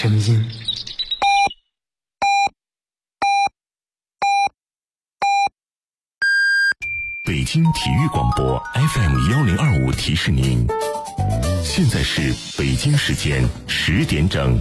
声音。 北京体育广播 FM1025提示您，现在是北京时间10点整。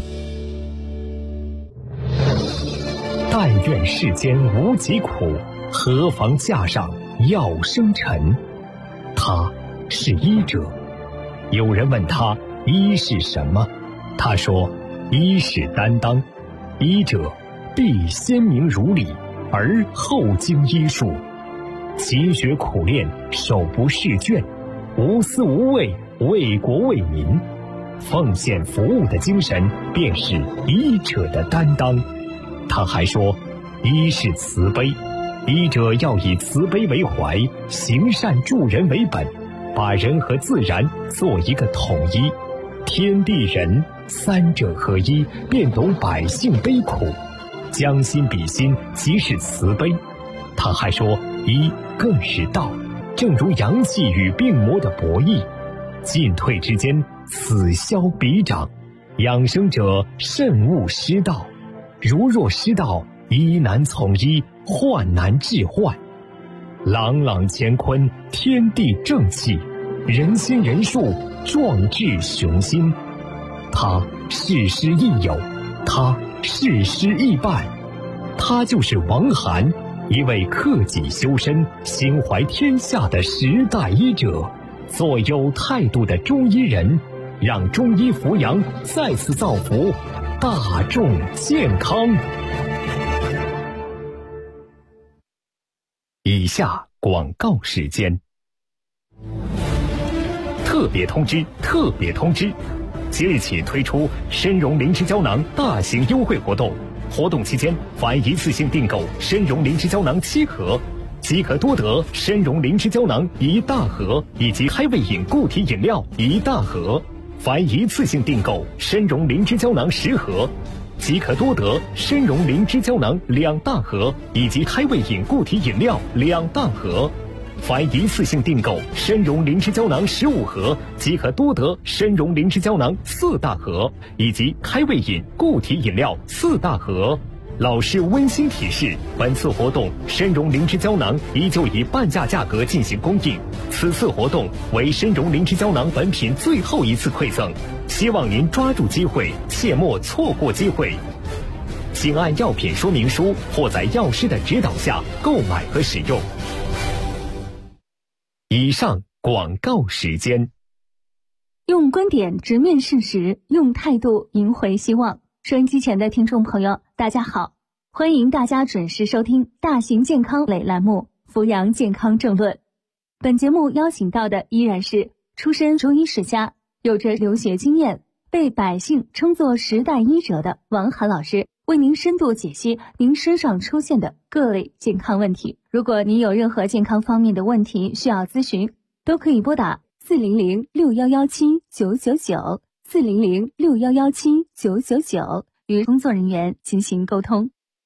但愿世间无疾苦，何妨架上药生尘。他是医者。有人问他医是什么，他说医是担当，医者必先明如理，而后经医术，勤学苦练，手不释卷，无私无畏，为国为民，奉献服务的精神便是医者的担当。他还说医是慈悲，医者要以慈悲为怀，行善助人为本，把人和自然做一个统一，天地人三者合一，便懂百姓悲苦，将心比心，即是慈悲。他还说医更是道，正如阳气与病魔的博弈，进退之间，此消彼长，养生者慎勿失道。如若失道，医难从医，患难治患。朗朗乾坤，天地正气，人心人术，壮志雄心。他事师亦友，他事师亦伴。他就是王涵，一位克己修身、心怀天下的时代医者，做有态度的中医人，让中医扶阳再次造福大众健康。以下广告时间。特别通知，特别通知！即日起推出参茸灵芝胶囊大型优惠活动，活动期间凡一次性订购参茸灵芝胶囊7盒，即可多得参茸灵芝胶囊1大盒以及开胃饮固体饮料1大盒；凡一次性订购参茸灵芝胶囊10盒，即可多得参茸灵芝胶囊2大盒以及开胃饮固体饮料2大盒；凡一次性订购参茸灵芝胶囊15盒，即可多得参茸灵芝胶囊4大盒以及开胃饮固体饮料4大盒。老师温馨提示，本次活动参茸灵芝胶囊依旧以半价价格进行供应，此次活动为参茸灵芝胶囊本品最后一次馈赠，希望您抓住机会，切莫错过机会。请按药品说明书或在药师的指导下购买和使用。以上广告时间。 用观点直面事实，用态度赢回希望。收音机前的听众朋友，大家好，欢迎大家准时收听大型健康类栏目《扶阳健康政论》。本节目邀请到的依然是出身中医世家，有着留学经验，被百姓称作时代医者的王涵老师，为您深度解析您身上出现的各类健康问题。如果您有任何健康方面的问题需要咨询，都可以拨打400-6117-999 400-6117-999与工作人员进行沟通。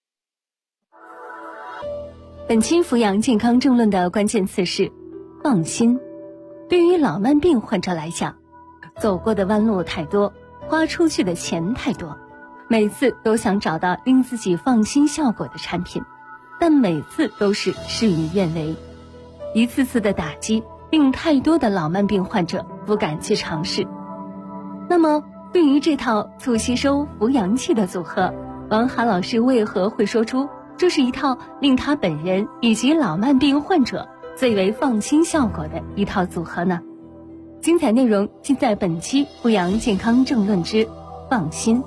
本期扶阳健康政论的关键词是放心。对于老慢病患者来讲，走过的弯路太多，花出去的钱太多，每次都想找到令自己放心效果的产品，但每次都是事与愿违。一次次的打击令太多的老慢病患者不敢去尝试。那么对于这套促吸收扶阳气的组合，王涵老师为何会说出这是一套令他本人以及老慢病患者最为放心效果的一套组合呢？精彩内容尽在本期扶阳健康政论之放心。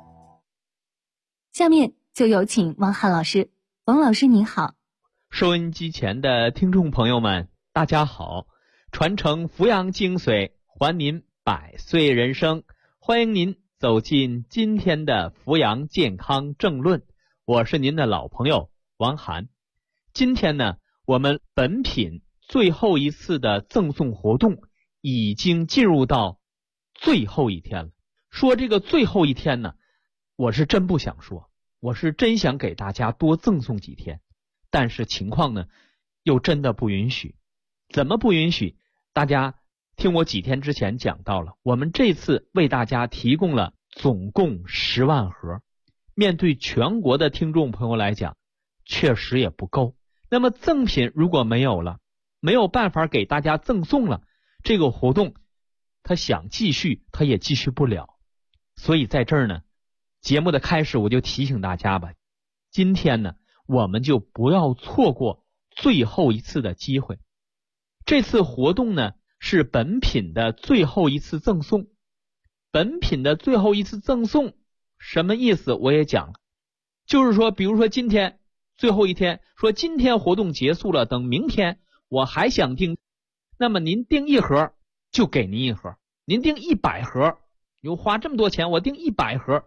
下面就有请王涵老师。王老师您好。 收音机前的听众朋友们大家好，传承扶阳精髓，还您100岁人生，欢迎您走进今天的扶阳健康政论，我是您的老朋友王涵。今天呢，我们本品最后一次的赠送活动已经进入到最后一天了。说这个最后一天呢，我是真不想说，我是真想给大家多赠送几天，但是情况呢又真的不允许。怎么不允许？大家听我几天之前讲到了，我们这次为大家提供了总共10万盒，面对全国的听众朋友来讲，确实也不够。那么赠品如果没有了，没有办法给大家赠送了，这个活动他想继续他也继续不了。所以在这儿呢，节目的开始我就提醒大家吧，今天呢我们就不要错过最后一次的机会。这次活动呢是本品的最后一次赠送。本品的最后一次赠送什么意思我也讲了，就是说比如说今天最后一天，说今天活动结束了，等明天我还想订，那么您订1盒就给您1盒，您订100盒，又花这么多钱，我订100盒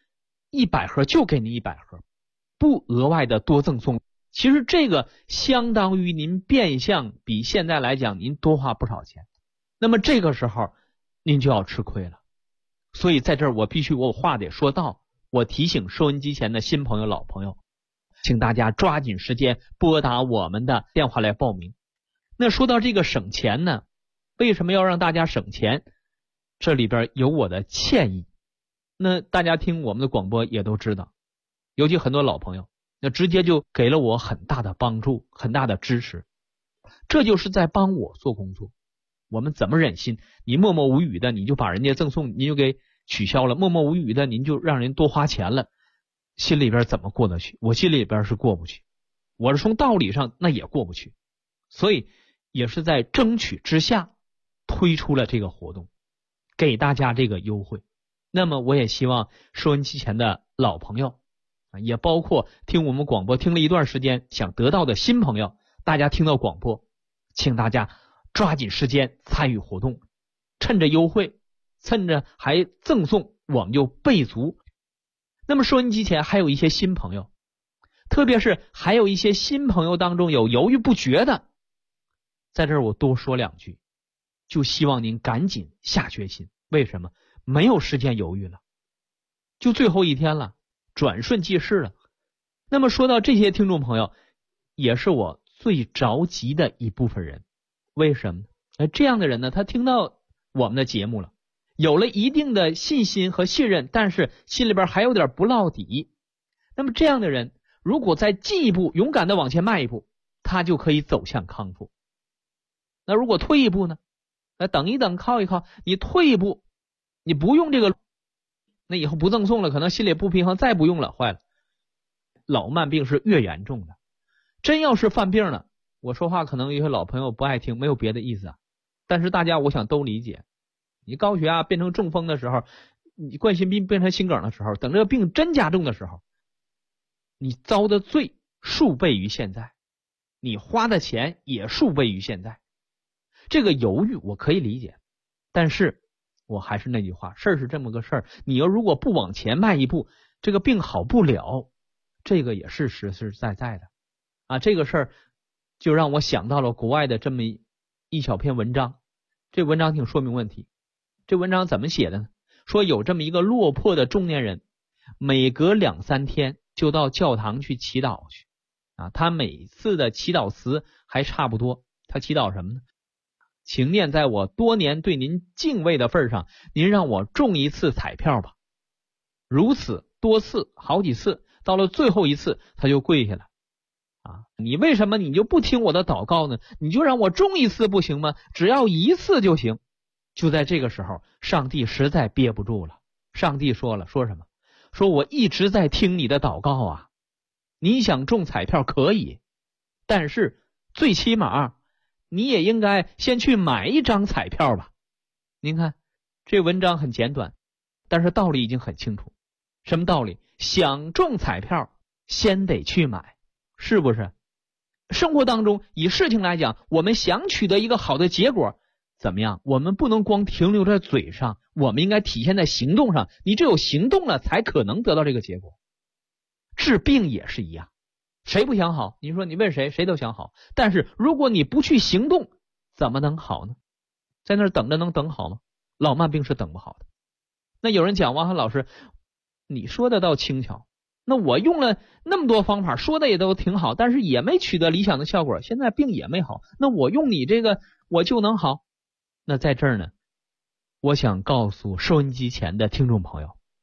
，100盒就给您100盒，不额外的多赠送。其实这个相当于您变相比现在来讲您多花不少钱，那么这个时候您就要吃亏了。所以在这儿我必须我话得说到，我提醒收音机前的新朋友老朋友，请大家抓紧时间拨打我们的电话来报名。那说到这个省钱呢，为什么要让大家省钱？这里边有我的歉意。那大家听我们的广播也都知道，尤其很多老朋友，那直接就给了我很大的帮助，很大的支持，这就是在帮我做工作。我们怎么忍心你默默无语的你就把人家赠送你就给取消了，默默无语的您就让人多花钱了，心里边怎么过得去？我心里边是过不去，我是从道理上那也过不去，所以也是在争取之下推出了这个活动，给大家这个优惠。那么我也希望收音机前的老朋友，也包括听我们广播听了一段时间想得到的新朋友，大家听到广播，请大家抓紧时间参与活动，趁着优惠，趁着还赠送，我们就备足。那么收音机前还有一些新朋友，特别是还有一些新朋友当中有犹豫不决的，在这儿我多说2句，就希望您赶紧下决心。为什么？没有时间犹豫了，就最后一天了，转瞬即逝了。那么说到这些听众朋友，也是我最着急的一部分人。为什么呢？这样的人呢，他听到我们的节目了，有了一定的信心和信任，但是心里边还有点不落底。那么这样的人如果再进一步勇敢的往前迈一步，他就可以走向康复。那如果退一步呢？那等一等，靠一靠，你退一步，你不用这个，那以后不赠送了，可能心里不平衡，再不用了，坏了。老慢病是越严重的，真要是犯病了，我说话可能有些老朋友不爱听，没有别的意思啊，但是大家我想都理解。你高血压变成中风的时候，你冠心病变成心梗的时候，等这个病真加重的时候，你遭的罪数倍于现在，你花的钱也数倍于现在。这个犹豫我可以理解，但是我还是那句话，事儿是这么个事儿，你要如果不往前迈一步，这个病好不了，这个也是实实在在的啊。这个事儿就让我想到了国外的这么一小篇文章，这文章挺说明问题。这文章怎么写的呢？说有这么一个落魄的中年人，每隔2-3天就到教堂去祈祷去啊。他每次的祈祷词还差不多，他祈祷什么呢？请念在我多年对您敬畏的份上，您让我中一次彩票吧。如此多次，好几次，到了最后一次他就跪下了啊！你为什么你就不听我的祷告呢？你就让我中一次不行吗？只要1次就行。就在这个时候，上帝实在憋不住了，上帝说了，说什么？说我一直在听你的祷告啊，你想中彩票可以，但是最起码你也应该先去买一张彩票吧。您看这文章很简短，但是道理已经很清楚。什么道理？想中彩票先得去买，是不是？生活当中以事情来讲，我们想取得一个好的结果，怎么样？我们不能光停留在嘴上，我们应该体现在行动上。你只有行动了，才可能得到这个结果。治病也是一样，谁不想好？你说你问谁，谁都想好。但是如果你不去行动，怎么能好呢？在那儿等着能等好吗？老慢病是等不好的。那有人讲，王涵老师，你说的倒轻巧，那我用了那么多方法，说的也都挺好，但是也没取得理想的效果，现在病也没好，那我用你这个我就能好？那在这儿呢，我想告诉收音机前的听众朋友，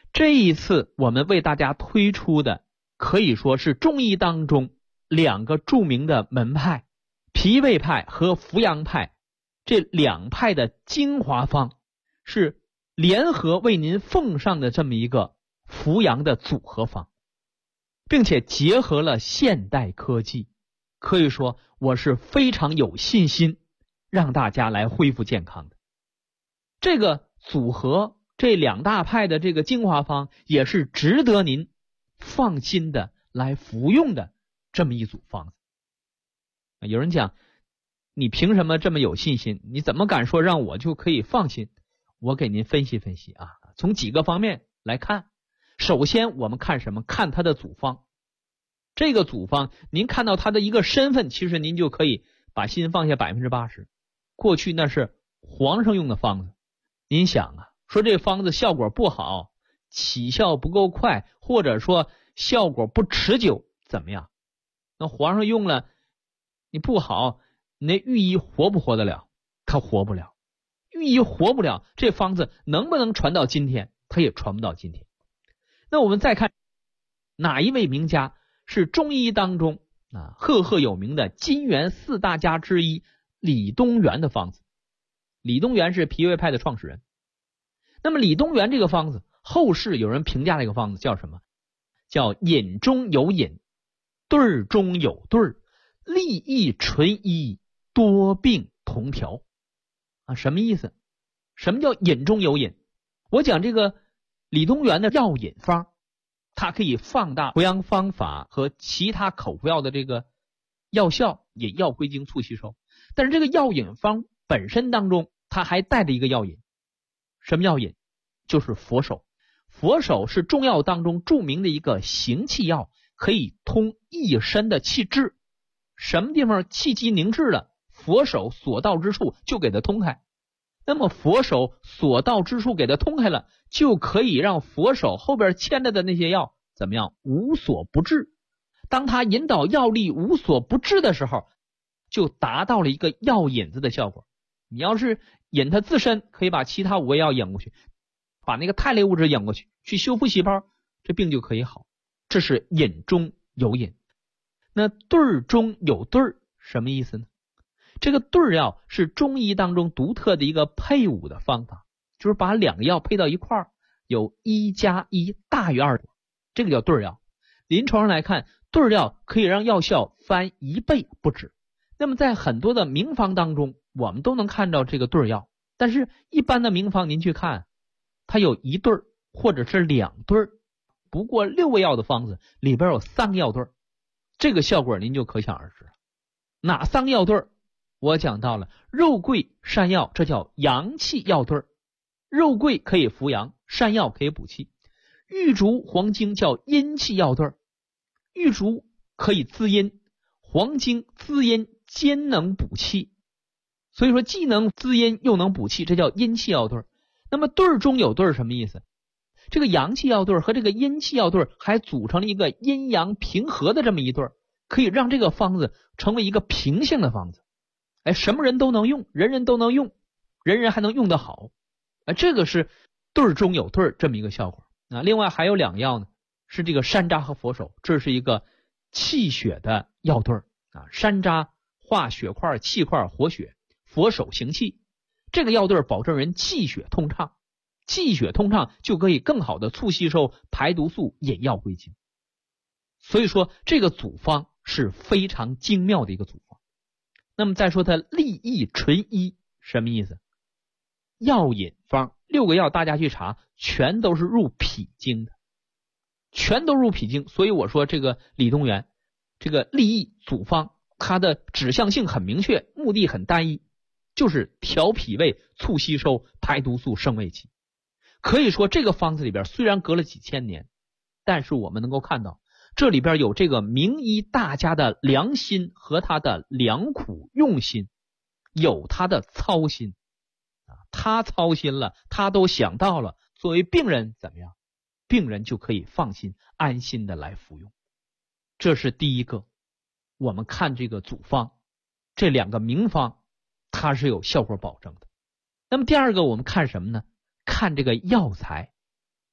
这一次我们为大家推出的可以说是中医当中两个著名的门派，脾胃派和扶阳派，这两派的精华方，是联合为您奉上的这么一个扶阳的组合方，并且结合了现代科技，可以说我是非常有信心让大家来恢复健康的。这个组合这两大派的这个精华方也是值得您放心的来服用的这么一组方子。有人讲，你凭什么这么有信心？你怎么敢说让我就可以放心？我给您分析分析啊，从几个方面来看。首先我们看什么？看它的组方。这个组方您看到它的一个身份，其实您就可以把心放下 80%。 过去那是皇上用的方子，您想啊，说这方子效果不好，起效不够快，或者说效果不持久，怎么样？那皇上用了你不好，你那御医活不活得了？他活不了。御医活不了，这方子能不能传到今天？他也传不到今天。那我们再看哪一位名家是中医当中赫赫有名的金元四大家之一李东垣的方子。李东垣是脾胃派的创始人。那么李东垣这个方子，后世有人评价这个方子叫什么？叫饮中有饮，对儿中有对儿，利益纯一，多病同调什么意思？什么叫饮中有饮？我讲这个李东垣的药引方，它可以放大扶阳方法和其他口服药的这个药效，引药归经，促吸收。但是这个药引方本身当中，它还带着一个药引。什么药引？就是佛手。佛手是中药当中著名的一个行气药，可以通一身的气滞。什么地方气机凝滞了，佛手所到之处就给它通开。那么佛手所到之处给它通开了，就可以让佛手后边牵着的那些药怎么样？无所不至。当它引导药力无所不至的时候，就达到了一个药引子的效果。你要是引它自身，可以把其他5味药引过去，把那个肽类物质引过去，去修复细胞，这病就可以好。这是引中有引。那对儿中有对儿什么意思呢？这个对儿药是中医当中独特的一个配伍的方法，就是把两个药配到一块儿，有1+1大于2，这个叫对儿药。临床上来看，对儿药可以让药效翻1倍不止。那么在很多的名方当中，我们都能看到这个对儿药，但是一般的名方您去看，它有1对儿或者是2对儿，不过6味药的方子里边有3个药对儿，这个效果您就可想而知了。哪3个药对儿？我讲到了肉桂、山药，这叫阳气药对儿。肉桂可以扶阳，山药可以补气。玉竹、黄精叫阴气药对儿。玉竹可以滋阴，黄精滋阴兼能补气，所以说既能滋阴又能补气，这叫阴气药对儿。那么对儿中有对儿什么意思？这个阳气药对儿和这个阴气药对儿还组成了一个阴阳平和的这么一对儿，可以让这个方子成为一个平性的方子。什么人都能用，人人都能用，人人还能用得好。这个是对儿中有对儿这么一个效果。另外还有2个药呢，是这个山楂和佛手，这是一个气血的药对儿山楂化血块、气块活血，佛手行气。这个药对儿保证人气血通畅，气血通畅就可以更好的促吸收排毒素，引药归经。所以说这个组方是非常精妙的一个组方。那么再说它利益纯一什么意思？药引方6个药大家去查，全都是入脾经的，全都入脾经。所以我说这个李东垣这个利益组方，它的指向性很明确，目的很单一，就是调脾胃、促吸收排毒素、升胃气。可以说这个方子里边虽然隔了几千年，但是我们能够看到这里边有这个名医大家的良心和他的良苦用心，有他的操心他操心了，他都想到了，作为病人怎么样？病人就可以放心安心的来服用。这是第一个，我们看这个组方，这2个名方它是有效果保证的。那么第二个我们看什么呢？看这个药材。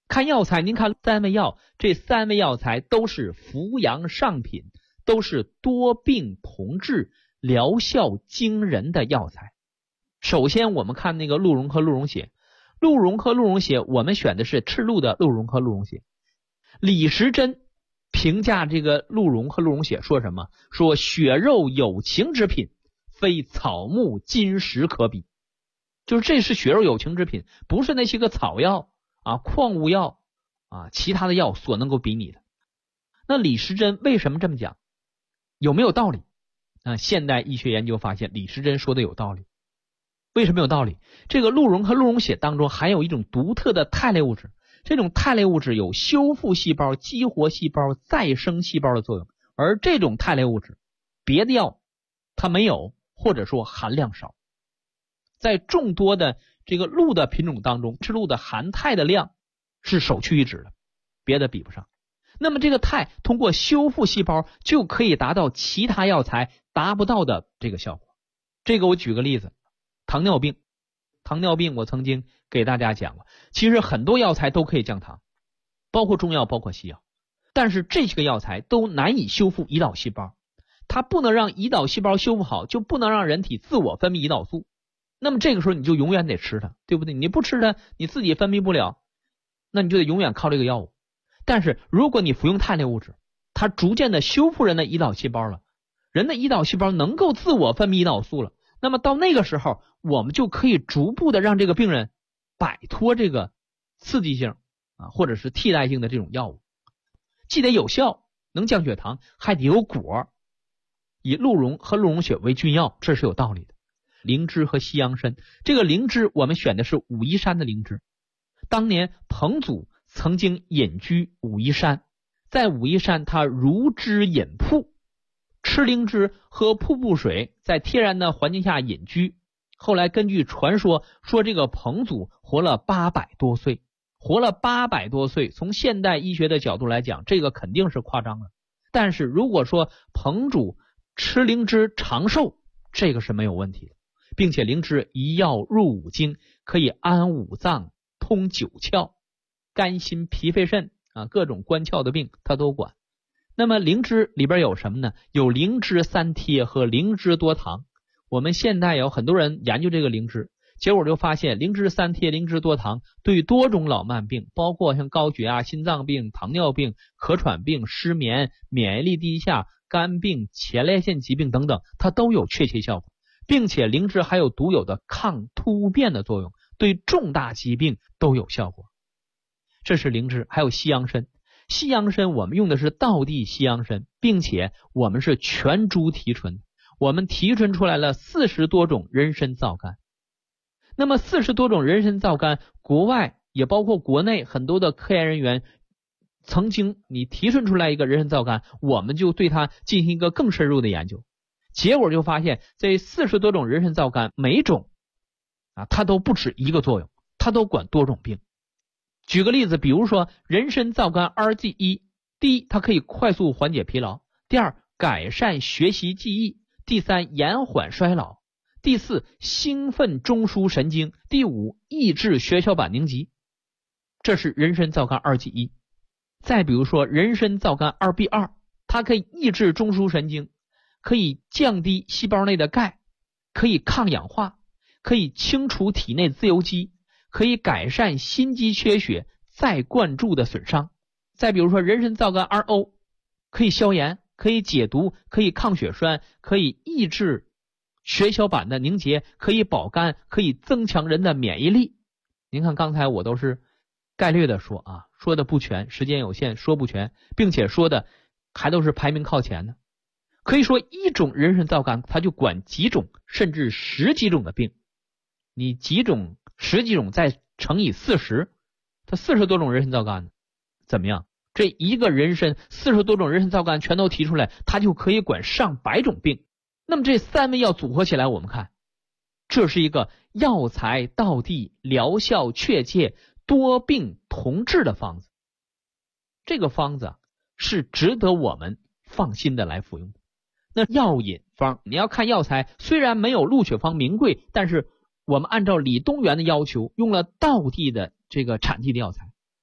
看药材，您看3味药，这3味药材都是扶阳上品，都是多病同治、疗效惊人的药材。首先我们看那个鹿茸和鹿茸血，鹿茸和鹿茸血我们选的是赤鹿的鹿茸和鹿茸血。李时珍评价这个鹿茸和鹿茸血说什么？说血肉有情之品，非草木金石可比。就是这是血肉有情之品，不是那些个草药啊、矿物药啊、其他的药所能够比拟的。那李时珍为什么这么讲？有没有道理？现代医学研究发现李时珍说的有道理。为什么有道理？这个鹿茸和鹿茸血当中含有一种独特的肽类物质，这种肽类物质有修复细胞、激活细胞、再生细胞的作用，而这种肽类物质别的药它没有，或者说含量少。在众多的这个鹿的品种当中，赤鹿的含肽的量是首屈一指的，别的比不上。那么这个肽通过修复细胞就可以达到其他药材达不到的这个效果。这个我举个例子，糖尿病我曾经给大家讲过，其实很多药材都可以降糖，包括中药包括西药，但是这些个药材都难以修复胰岛细胞，它不能让胰岛细胞修复好，就不能让人体自我分泌胰岛素。那么这个时候你就永远得吃它，对不对？你不吃它你自己分泌不了，那你就得永远靠这个药物。但是如果你服用肽类物质，它逐渐的修复人的胰岛细胞了，人的胰岛细胞能够自我分泌胰岛素了，那么到那个时候我们就可以逐步的让这个病人摆脱这个刺激性或者是替代性的这种药物，既得有效，能降血糖，还得有果。以鹿茸和鹿茸血为君药，这是有道理的。灵芝和西洋参，这个灵芝我们选的是武夷山的灵芝。当年彭祖曾经隐居武夷山，在武夷山他如之隐瀑，吃灵芝喝瀑布水，在天然的环境下隐居。后来根据传说说这个彭祖活了800多岁，从现代医学的角度来讲，这个肯定是夸张了。但是如果说彭祖吃灵芝长寿，这个是没有问题的，并且灵芝一药入五经，可以安五脏、通九窍，肝心脾肺肾各种关窍的病它都管。那么灵芝里边有什么呢？有灵芝三贴和灵芝多糖。我们现代有很多人研究这个灵芝，结果就发现灵芝三贴、灵芝多糖对多种老慢病，包括像高血压、心脏病、糖尿病、咳喘病、失眠、免疫力低下、肝病、前列腺疾病等等，它都有确切效果，并且灵芝还有独有的抗突变的作用，对重大疾病都有效果。这是灵芝。还有西洋参，西洋参我们用的是道地西洋参，并且我们是全株提纯，我们提纯出来了40多种人参皂苷。那么40多种人参皂苷，国外也包括国内很多的科研人员曾经你提纯出来一个人参皂苷，我们就对它进行一个更深入的研究，结果就发现这40多种人参皂苷每种它都不止一个作用，它都管多种病。举个例子，比如说人参皂苷 RG1， 第一，它可以快速缓解疲劳；第二，改善学习记忆；第三，延缓衰老；第四，兴奋中枢神经；第五，抑制血小板凝集。这是人参皂苷 RG1。再比如说人参皂苷 2B2， 它可以抑制中枢神经，可以降低细胞内的钙，可以抗氧化，可以清除体内自由基，可以改善心肌缺血再灌注的损伤。再比如说人参皂苷 2O， 可以消炎，可以解毒，可以抗血栓，可以抑制血小板的凝结，可以保肝，可以增强人的免疫力。您看刚才我都是概略的说说的不全，时间有限说不全，并且说的还都是排名靠前的。可以说一种人参皂苷它就管几种甚至10几种的病，你几种10几种再乘以40，它40多种人参皂苷怎么样？这一个人参40多种人参皂苷全都提出来，它就可以管上百种病。那么这3味药组合起来，我们看这是一个药材道地、疗效确切、多病同治的方子。这个方子是值得我们放心的来服用的。那药引方，你要看药材，虽然没有鹿血方名贵，但是我们按照李东垣的要求，用了道地的这个产地的药材。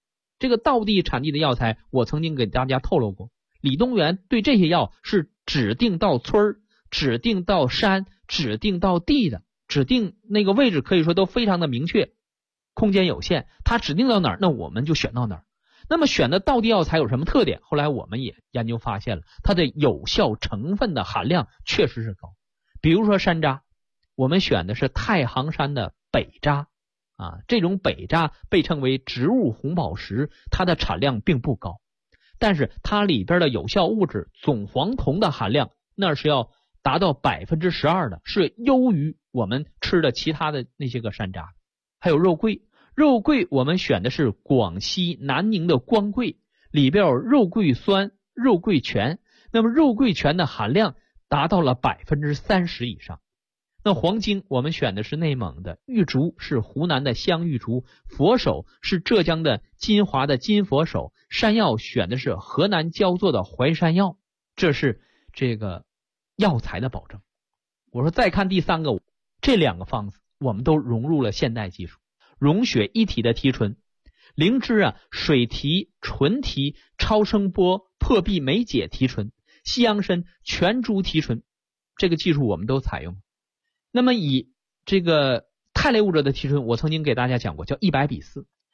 这个道地产地的药材，我曾经给大家透露过，李东垣对这些药是指定到村、指定到山、指定到地的，指定那个位置可以说都非常的明确，空间有限，他指定到哪儿，那我们就选到哪儿。那么选的道地药材有什么特点？后来我们也研究发现了，它的有效成分的含量确实是高。比如说山楂，我们选的是太行山的北楂啊，这种北楂被称为植物红宝石，它的产量并不高，但是它里边的有效物质总黄酮的含量那是要达到 12% 的，是优于我们吃的其他的那些个山楂。还有肉桂，肉桂我们选的是广西南宁的光桂，里边有肉桂酸、肉桂醛，那么肉桂醛的含量达到了 30% 以上。那黄精我们选的是内蒙的玉竹，是湖南的香玉竹，佛手是浙江的金华的金佛手，山药选的是河南焦作的淮山药，这是这个药材的保证。我说再看第三个，这两个方子我们都融入了现代技术，溶血一体的提纯，灵芝啊水提、纯提、超声波、破壁酶解提纯，西洋参全株提纯，这个技术我们都采用。那么以这个肽类物质的提纯，我曾经给大家讲过，叫100比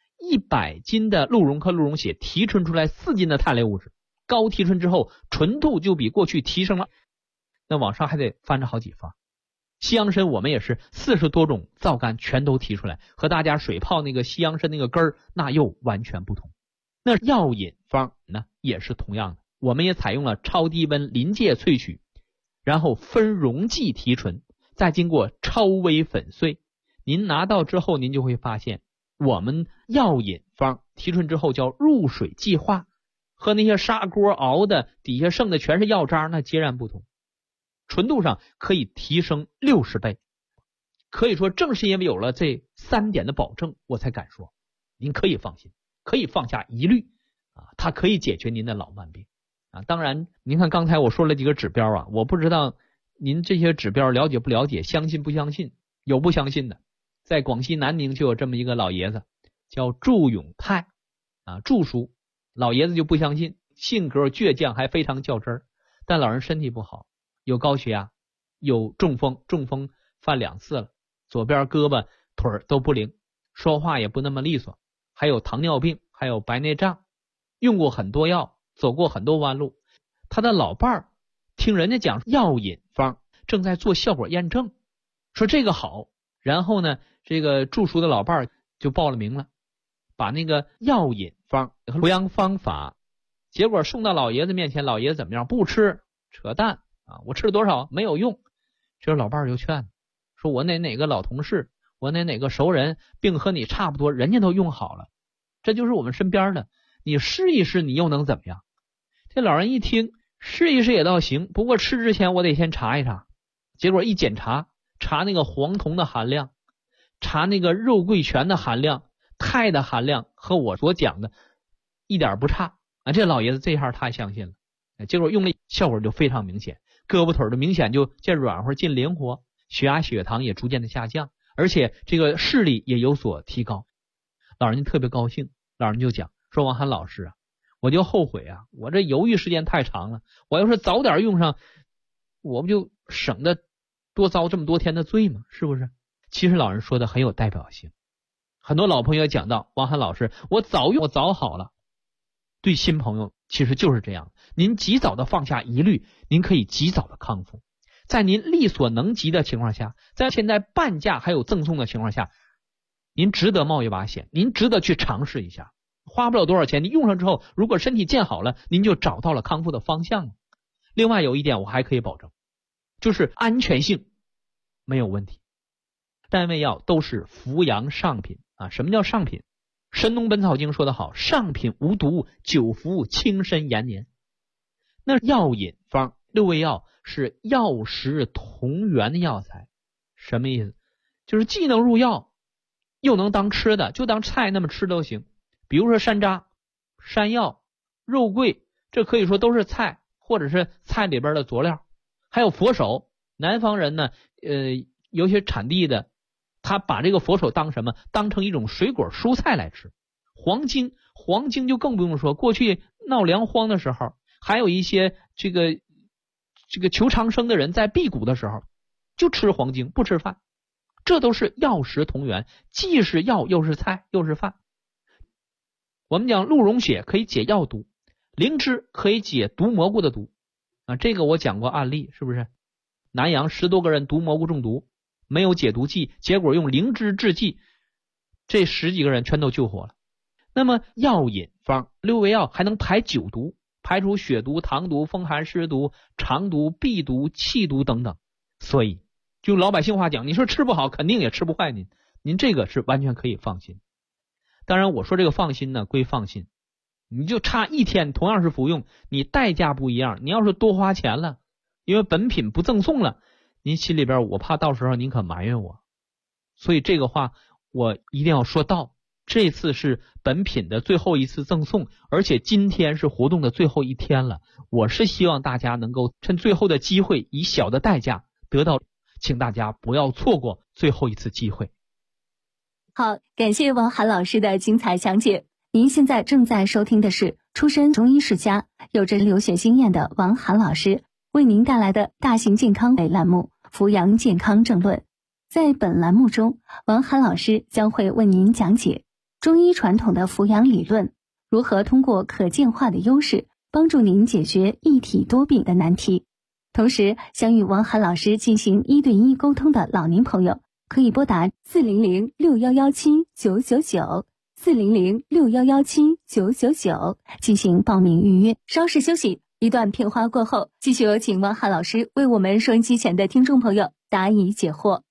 4，100斤的鹿茸和鹿茸血提纯出来4斤的肽类物质，高提纯之后纯度就比过去提升了，那往上还得翻着好几番。西洋参我们也是40多种皂苷全都提出来，和大家水泡那个西洋参那个根儿那又完全不同。那药引方呢也是同样的，我们也采用了超低温临界萃取，然后分溶剂提纯，再经过超微粉碎。您拿到之后您就会发现，我们药引方提纯之后叫入水即化，和那些砂锅熬的底下剩的全是药渣那截然不同，纯度上可以提升60倍。可以说正是因为有了这3点的保证，我才敢说您可以放心，可以放下疑虑啊，它可以解决您的老慢病啊。当然您看刚才我说了几个指标啊，我不知道您这些指标了解不了解，相信不相信？有不相信的，在广西南宁就有这么一个老爷子叫祝永泰啊，祝叔，老爷子就不相信，性格倔强还非常较真儿，但老人身体不好，有高血压，有中风，中风犯2次了，左边胳膊腿儿都不灵，说话也不那么利索，还有糖尿病，还有白内障，用过很多药，走过很多弯路。他的老伴儿听人家讲药引方正在做效果验证，说这个好，然后呢这个祝叔的老伴儿就报了名了，把那个药引方服养方法，结果送到老爷子面前，老爷子怎么样？不吃，扯淡啊！我吃了多少没有用。这老伴儿就劝说，我哪个老同事，我哪个熟人病和你差不多，人家都用好了，这就是我们身边的，你试一试，你又能怎么样？这老人一听，试一试也倒行，不过吃之前我得先查一查。结果一检查，查那个黄酮的含量，查那个肉桂醛的含量，肽的含量和我所讲的一点不差啊！这老爷子这下太相信了，结果用了效果就非常明显，胳膊腿的明显就见软和见灵活，血压血糖也逐渐的下降，而且这个视力也有所提高。老人就特别高兴，老人就讲说，王涵老师啊，我就后悔啊，我这犹豫时间太长了，我要是早点用上，我不就省得多遭这么多天的罪吗？是不是？其实老人说的很有代表性，很多老朋友讲到，王涵老师我早用我早好了。对新朋友其实就是这样，您及早的放下疑虑，您可以及早的康复，在您力所能及的情况下，在现在半价还有赠送的情况下，您值得冒一把险，您值得去尝试一下，花不了多少钱，你用上之后，如果身体健好了，您就找到了康复的方向。另外有一点我还可以保证，就是安全性没有问题。单味药都是服阳上品啊，什么叫上品？神农本草经说得好，上品无毒，久服轻身延年。那药引方6味药是药食同源的药材，什么意思？就是既能入药，又能当吃的，就当菜那么吃都行。比如说山楂、山药、肉桂，这可以说都是菜，或者是菜里边的佐料。还有佛手，南方人呢，有些产地的，他把这个佛手当什么？当成一种水果蔬菜来吃。黄精黄精就更不用说，过去闹粮荒的时候，还有一些这个求长生的人在辟谷的时候就吃黄精不吃饭，这都是药食同源，既是药又是菜又是饭。我们讲鹿茸血可以解药毒，灵芝可以解毒蘑菇的毒啊，这个我讲过案例，是不是？南阳10多个人毒蘑菇中毒，没有解毒剂，结果用灵芝制剂，这10几个人全都救活了。那么药引方6味药还能排9毒，排除血毒、糖毒、风寒湿毒、肠毒、痹毒、气毒等等。所以就老百姓话讲，你说吃不好肯定也吃不坏您这个是完全可以放心。当然我说这个放心呢归放心，你就差1天同样是服用，你代价不一样，你要是多花钱了，因为本品不赠送了，您心里边我怕到时候您可埋怨我。所以这个话我一定要说到，这次是本品的最后一次赠送，而且今天是活动的最后一天了，我是希望大家能够趁最后的机会以小的代价得到，请大家不要错过最后一次机会。 好，感谢王涵老师的精彩讲解。您现在正在收听的是出身中医世家、有着留学经验的王涵老师为您带来的大型健康类栏目《扶阳健康政论》。在本栏目中，王涵老师将会为您讲解中医传统的扶阳理论，如何通过可见化的优势帮助您解决一体多病的难题。同时，想与王涵老师进行1对1沟通的老年朋友，可以拨打400-6117-999 400-6117-999进行报名预约。稍事休息，一段片花过后，继续有请王涵老师为我们收音机前的听众朋友答疑解惑。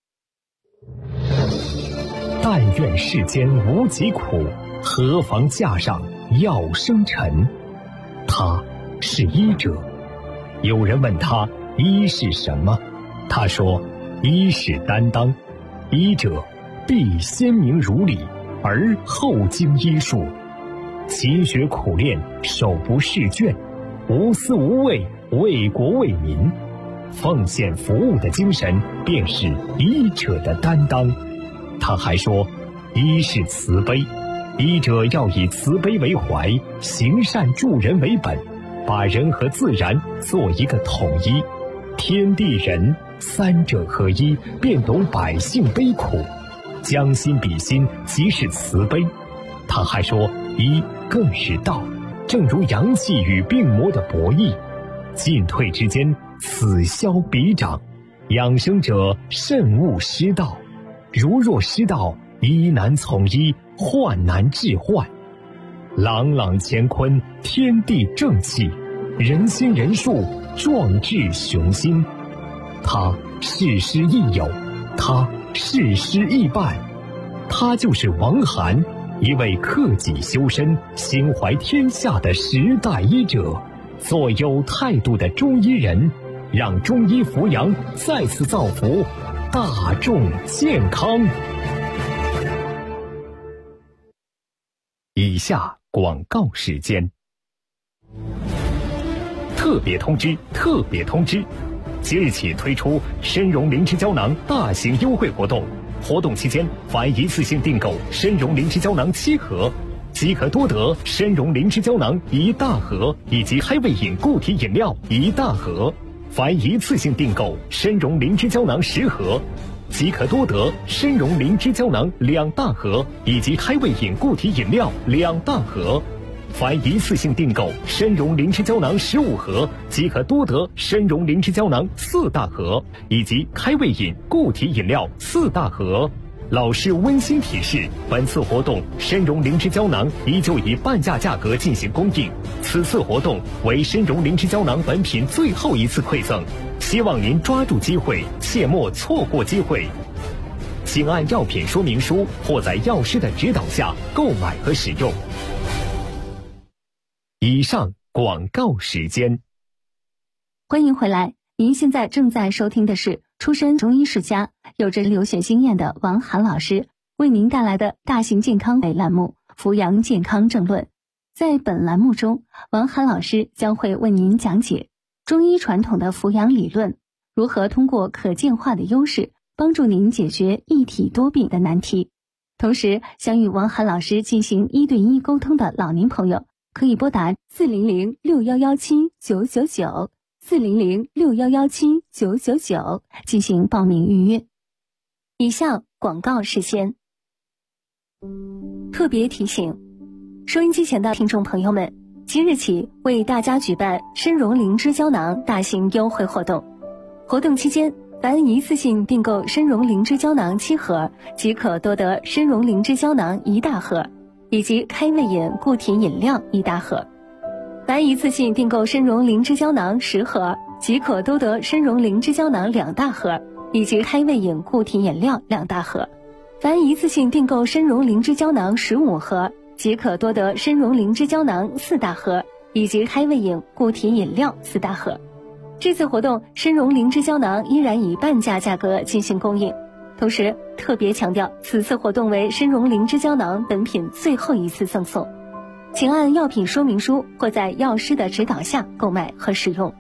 但愿世间无疾苦，何妨架上药生尘。他是医者。有人问他医是什么，他说医是担当，医者必先明如理，而后经医术，勤学苦练，手不释卷，无私无畏，为国为民，奉献服务的精神便是医者的担当。他还说医是慈悲，医者要以慈悲为怀，行善助人为本，把人和自然做一个统一，天地人三者合一，便懂百姓悲苦，将心比心，即是慈悲。他还说医更是道，正如阳气与病魔的博弈，进退之间，此消彼长，养生者慎勿失道，如若失道，医难从医，患难治患。朗朗乾坤，天地正气，人心人术，壮志雄心。他事师亦友，他事师亦伴，他就是王涵，一位克己修身、心怀天下的时代医者，做有态度的中医人，让中医扶阳再次造福大众健康。以下广告时间。特别通知，特别通知！即日起推出参茸灵芝胶囊大型优惠活动，活动期间凡一次性订购参茸灵芝胶囊7盒，即可多得参茸灵芝胶囊1大盒以及开胃饮固体饮料1大盒；凡一次性订购参茸灵芝胶囊10盒，即可多得参茸灵芝胶囊2大盒以及开胃饮固体饮料2大盒；凡一次性订购参茸灵芝胶囊15盒，即可多得参茸灵芝胶囊4大盒以及开胃饮固体饮料4大盒。老师温馨提示，本次活动参茸灵芝胶囊依旧以半价价格进行供应，此次活动为参茸灵芝胶囊本品最后一次馈赠，希望您抓住机会，切莫错过机会。请按药品说明书或在药师的指导下购买和使用。以上广告时间。 欢迎回来，您现在正在收听的是出身中医世家、有着留学经验的王涵老师为您带来的大型健康类栏目《扶阳健康政论》。在本栏目中，王涵老师将会为您讲解中医传统的扶阳理论，如何通过可见化的优势帮助您解决一体多病的难题。 同时，想与王涵老师进行1对1沟通的老年朋友，可以拨打400-6117-999 400-6117-999进行报名预约。以下广告时间。特别提醒，收音机前的听众朋友们，即日起为大家举办参茸灵芝胶囊大型优惠活动。活动期间，凡一次性订购参茸灵芝胶囊7盒，即可多得参茸灵芝胶囊1大盒，以及开胃饮固体饮料1大盒。凡一次性订购参茸灵芝胶囊10盒，即可多得参茸灵芝胶囊2大盒，以及开胃饮固体饮料2大盒。凡一次性订购参茸灵芝胶囊15盒，即可多得参茸灵芝胶囊4大盒，以及开胃饮固体饮料4大盒。这次活动，参茸灵芝胶囊依然以半价价格进行供应。同时，特别强调，此次活动为参茸灵芝胶囊本品最后一次赠送，请按药品说明书或在药师的指导下购买和使用。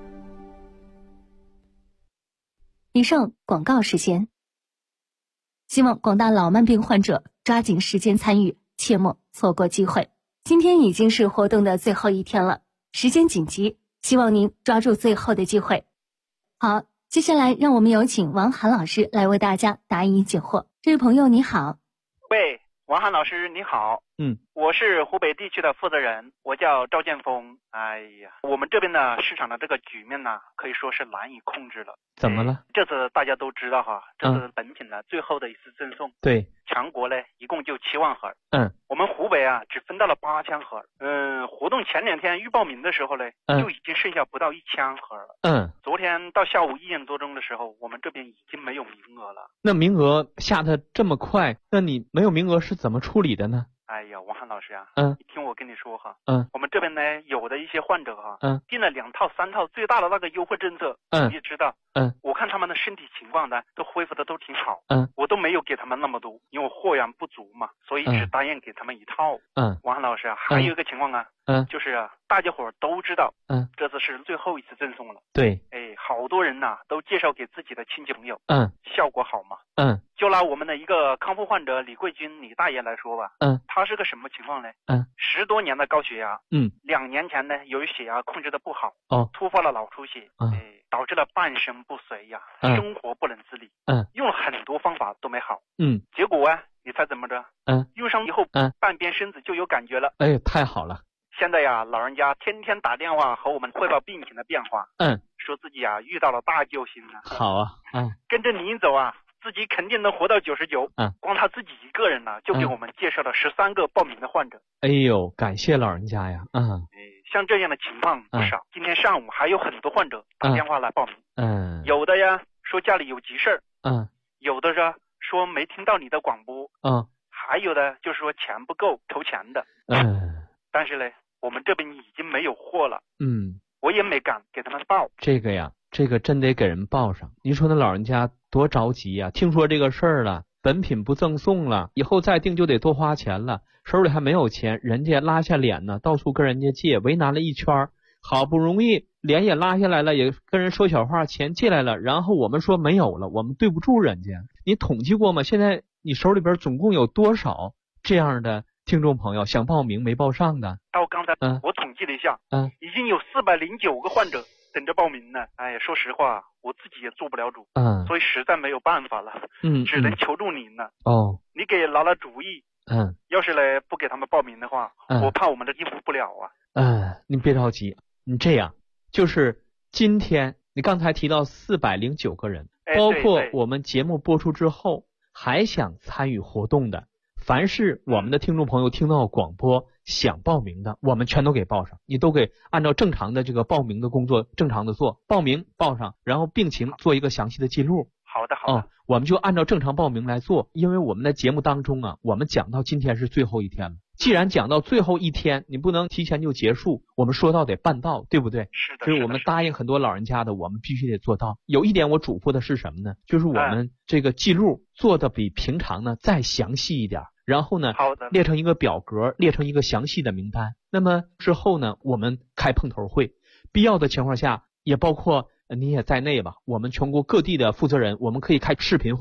以上广告时间。希望广大老慢病患者抓紧时间参与，切莫错过机会。今天已经是活动的最后一天了，时间紧急，希望您抓住最后的机会。好，接下来让我们有请王涵老师来为大家答疑解惑。这位朋友你好。 喂，王涵老师你好。我是湖北地区的负责人，我叫赵建峰。哎呀，我们这边呢市场的这个局面呢，可以说是难以控制了。 怎么了？ 这次大家都知道哈，这次本品呢最后的一次赠送。 对， 全国呢一共就7万盒。 我们湖北啊只分到了8000盒。活动前2天预报名的时候呢，就已经剩下不到1000盒了。昨天到下午1点多钟的时候，我们这边已经没有名额了。 那名额下得这么快，那你没有名额是怎么处理的呢？ 哎呀，王涵老师啊，你听我跟你说哈，我们这边呢有的一些患者哈，订了2套3套最大的那个优惠政策，你也知道，我看他们的身体情况呢都恢复的都挺好，我都没有给他们那么多，因为货源不足嘛，所以只答应给他们1套。王涵老师啊，还有一个情况啊，就是大家伙都知道，这次是最后一次赠送了。对，好多人呐都介绍给自己的亲戚朋友，效果好嘛。就拿我们的一个康复患者李桂军李大爷来说吧，他是个什么情况呢？10多年的高血压，2年前呢由于血压控制的不好，突发了脑出血，导致了半身不遂呀，生活不能自理，用了很多方法都没好，结果啊，你猜怎么着？用上以后，半边身子就有感觉了。 哎，太好了！ 现在呀，老人家天天打电话和我们汇报病情的变化，说自己啊遇到了大救星了。 好啊， 跟着您走啊，自己肯定能活到99。光他自己一个人呢，就给我们介绍了13个报名的患者。 哎呦，感谢老人家呀！ 像这样的情况不少。今天上午还有很多患者打电话来报名。有的呀说家里有急事儿，有的说没听到你的广播，还有的就是说钱不够筹钱的。但是呢，我们这边已经没有货了。我也没敢给他们报。这个真得给人报上。您说那老人家多着急呀！听说这个事儿了，本品不赠送了，以后再订就得多花钱了，手里还没有钱，人家拉下脸呢，到处跟人家借，为难了一圈，好不容易脸也拉下来了，也跟人说小话，钱借来了，然后我们说没有了，我们对不住人家。你统计过吗？现在你手里边总共有多少这样的听众朋友想报名没报上的？ 到刚才我统计了一下，已经有409个患者等着报名呢。哎呀，说实话，我自己也做不了主，所以实在没有办法了，只能求助您了。你给拿了主意，要是呢不给他们报名的话，我怕我们的应付不了啊。 您别着急，你这样，就是今天你刚才提到409个人，包括我们节目播出之后还想参与活动的，凡是我们的听众朋友听到广播想报名的，我们全都给报上，你都给按照正常的这个报名的工作正常的做，报名报上，然后病情做一个详细的记录。 好的我们就按照正常报名来做。因为我们的节目当中啊，我们讲到今天是最后一天了，既然讲到最后一天，你不能提前就结束，我们说到得办到，对不对？ 是的。 就是我们答应很多老人家的，我们必须得做到。有一点我嘱咐的是什么呢？就是我们这个记录做的比平常呢再详细一点，然后呢列成一个表格，列成一个详细的名单。那么之后呢，我们开碰头会，必要的情况下，也包括你也在内吧，我们全国各地的负责人，我们可以开视频会议，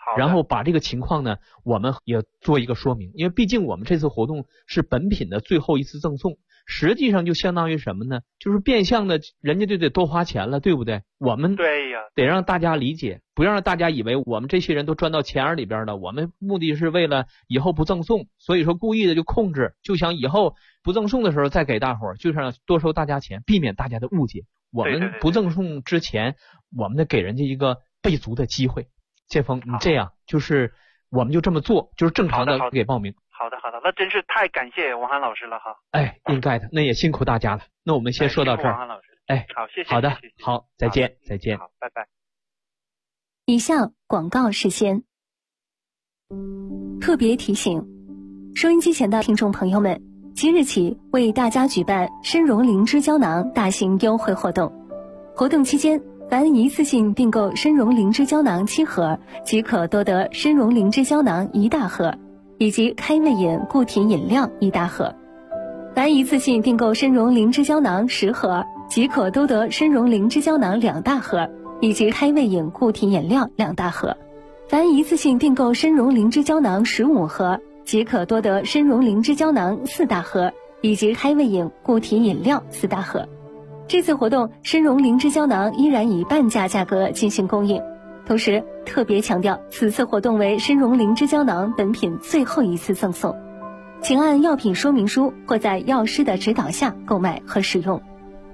然后把这个情况呢，我们也做一个说明，因为毕竟我们这次活动是本品的最后一次赠送，实际上就相当于什么呢？就是变相的，人家就得多花钱了，对不对？我们得让大家理解，不要让大家以为我们这些人都钻到钱眼里边了。我们目的是为了以后不赠送，所以说故意的就控制，就想以后不赠送的时候再给大伙儿，就想多收大家钱，避免大家的误解。我们不赠送之前，我们得给人家一个备足的机会。建峰，你这样就是我们就这么做，就是正常的给报名。 好的，那真是太感谢王涵老师了哈。 应该的，那也辛苦大家了。那我们先说到这儿。 王涵老师，好，谢谢。 好的，好，再见。 好，拜拜。 以下广告事先特别提醒，收音机前的听众朋友们，即日起为大家举办参茸灵芝胶囊大型优惠活动。活动期间，凡一次性订购参茸灵芝胶囊7盒，即可多得参茸灵芝胶囊1大盒，以及开胃饮固体饮料1大盒。凡一次性订购参茸灵芝胶囊10盒，即可多得参茸灵芝胶囊2大盒，以及开胃饮固体饮料2大盒。凡一次性订购参茸灵芝胶囊15盒，即可多得参茸灵芝胶囊4大盒，以及开胃饮固体饮料4大盒。这次活动参茸灵芝胶囊依然以半价价格进行供应，同时特别强调，此次活动为参茸灵芝胶囊本品最后一次赠送，请按药品说明书或在药师的指导下购买和使用。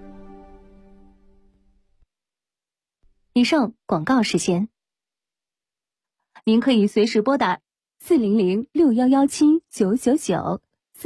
以上广告时间，您可以随时拨打400-6117-999